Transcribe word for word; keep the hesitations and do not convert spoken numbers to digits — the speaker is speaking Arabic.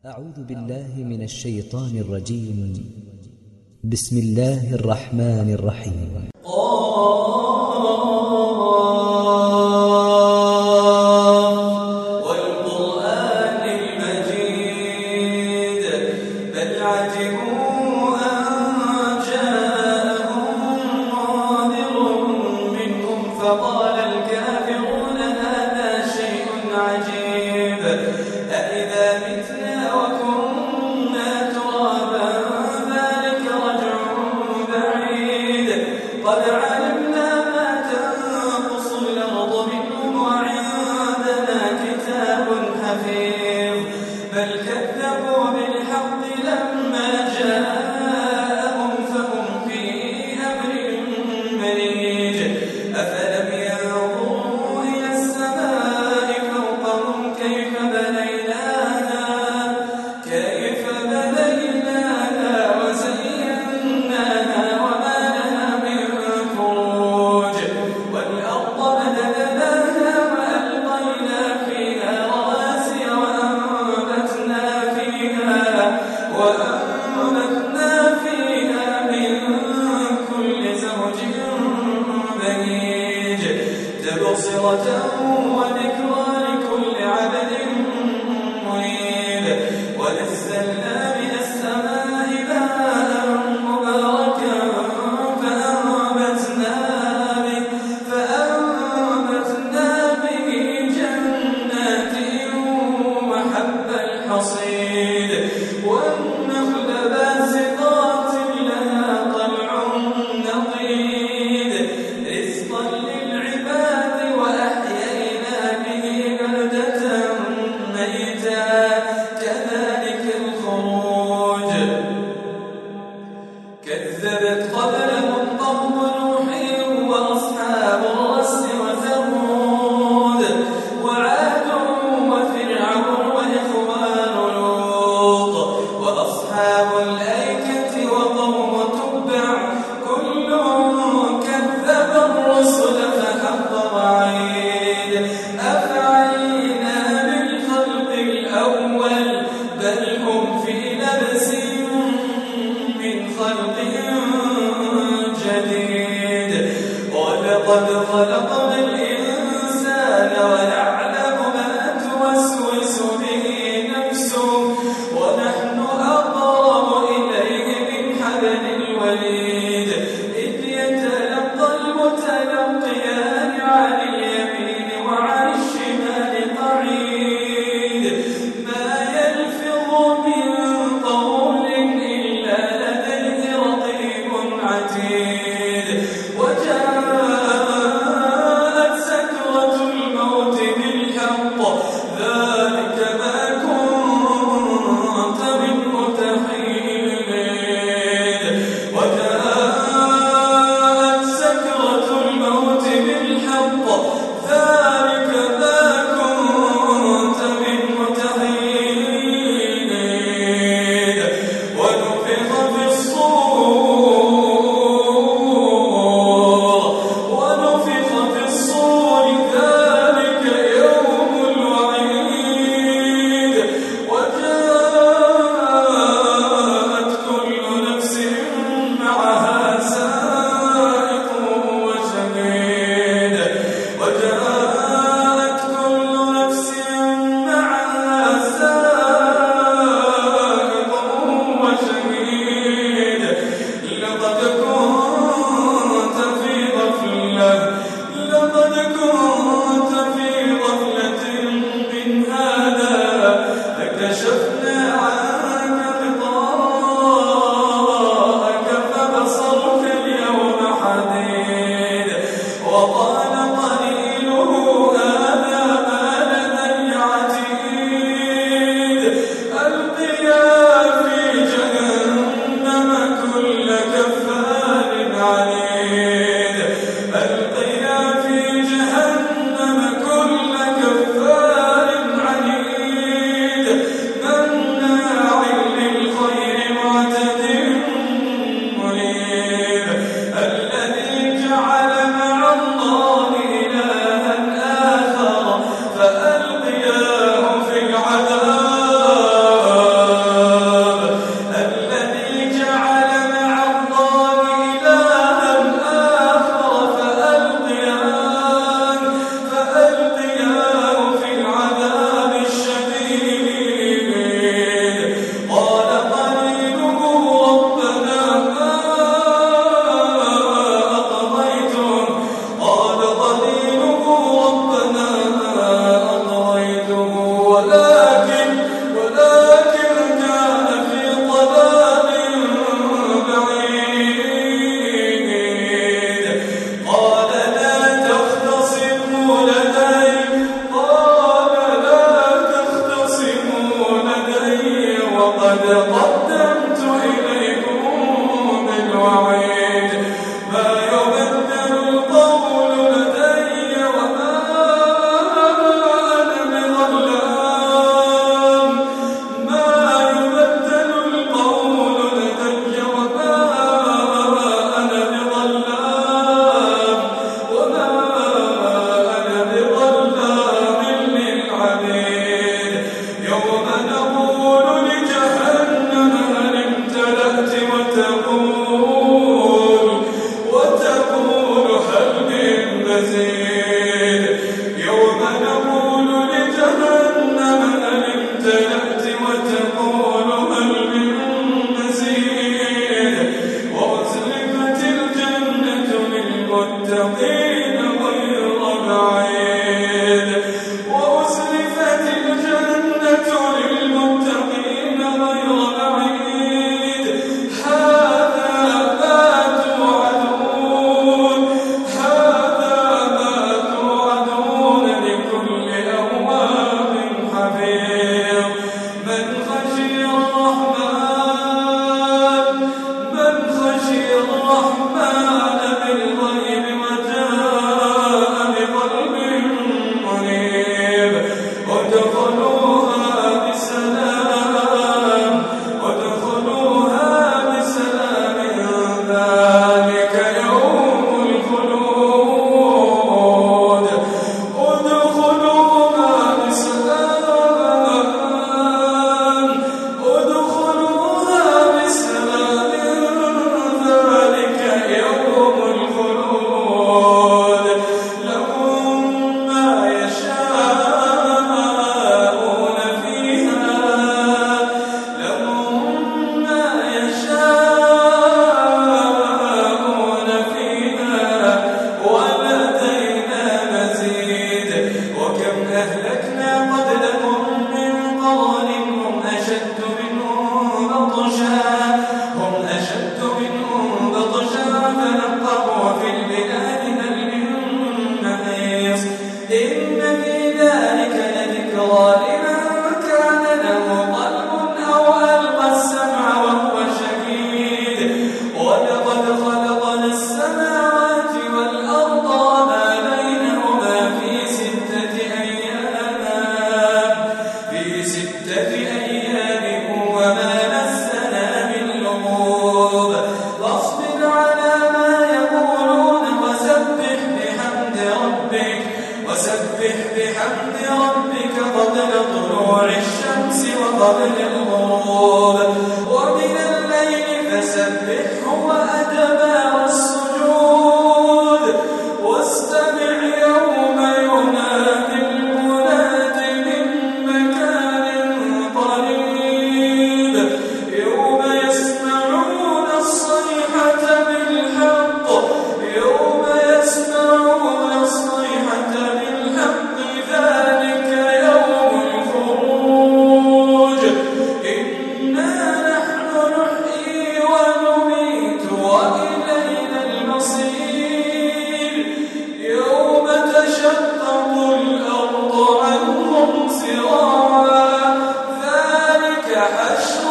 أعوذ بالله من الشيطان الرجيم. بسم الله الرحمن الرحيم. والقرآن المجيد بل عجبوا أن جاءهم منذر منهم فقال الكافرون هذا شيء عجيب أإذا متنا وكنا ترابا ذلك رجع بعيد قد علمنا ما تنقص الأرض منهم وعندنا كتاب حفيظ بل كذبوا بالحق لما جاءهم فهم في أمر مريج أفلم ينظروا إلى السماء فوقهم كيف بنيناها كيف بنيناها وزيناها وما لها من فروج والأرض مددناها وألقينا فيها رواسي وأنبتنا فيها وأنبتنا فيها من كل زوج بهيج تبصرة وذكرى لكل عبد منيب ونزلنا من السماء ماء مباركا فأنبتنا به فأنبتنا به جنات وحب الحصيد والنخل باسقات لها طلع نضيد رزقا للعباد وأحيينا به بلدة ميتا كذلك الخروج كذبت قبلهم قوم نوح وأصحاب الرس وثمود وعاد وفرعون وإخوان لوط وأصحاب الأيكة وقوم تبع كل كذب الرسل فحق وعيد أفعينا بالخلق الأول بل هم في لبس من خلق جديد ولقد خلقنا الإنسان ونعلم ما توسوس به نفسه ونحن أقرب إليه من حبل الوريد إذ يتلقى المتلقيان عن اليمين وعن الشمال قعيد ما يلفظ من قول إلا لديه رقيب عتيد وجاءت سكرة الموت بالحق ذلك ما كنت منه تحيد وجاءت سكرة الموت بالحق ذلك ما كنت منه تحيد ونفخ في الصور ونفخ في الصور ذلك يوم الوعيد وجاءت كل نفس معها سائق وشهيد وجاءت كل نفس معها سائق وشهيد لقد كنت في غفلة لقد كنت في غفلة من هذا فكشفنا عنك غطاءك فبصرك اليوم حديد وقال قرينه هذا ما لدي عتيد ألقيا في جهنم كل كفار عنيد ألقيا في جهنم كل كفار عنيد من وقد قدمت إليكم بالوعيد ما يبدل القول لدي وما أنا بظلام ما يبدل القول لدي وما أنا بظلام وما أنا بظلام للعبيد يوم نقول لجهنم هل امتلأت وتقول وتقول هل من مزيد يوم نقول لجهنم هل امتلأت وتقول هل من مزيد وأزلفت الجنة للمتقين غير بعيد وأزلفت الجنة للمتقين غير بعيد هذا ما توعدون هذا ما توعدون لكل أواب حفيظ من خشي الرحمن من خشي الرحمن بالغيب وجاء بقلب منيب ادخلوها بسلام ادخلوها بسلام ذلك يوم الخلود ادخلوها بسلام ادخلوها بسلام ذلك يوم الخلود لهم ما يشاءون فيها لهم ما يشاءون فيها ولدينا مزيد وكم أهلكنا قبلهم من قرن هم أشد منهم بطشا هم أشد منهم بطشا فنقبوا في البلاد هل من محيص إن في ذلك لذكرى لمن كان له قلب أو ألقى السمع وهو شهيد ولقد خلقنا السماوات والأرض وما بينهما في ستة أيام في ستة أيام وما مسنا من لغوب فاصبر على ما يقولون وسبح بحمد ربك وسبح بحمد ربك قبل طلوع الشمس وقبل الغروب ومن الليل فسبحه وأدبار السجود واستمع يوم ينادي المناد من مكان قريب يوم يسمعون الصيحة بالحق يوم يسمعون الصيحة بالحق ذلك يوم الخروج إنا نحن نحيي ونميت وإلينا المصير يوم تشقق الأرض عنهم سراعا ذلك حشر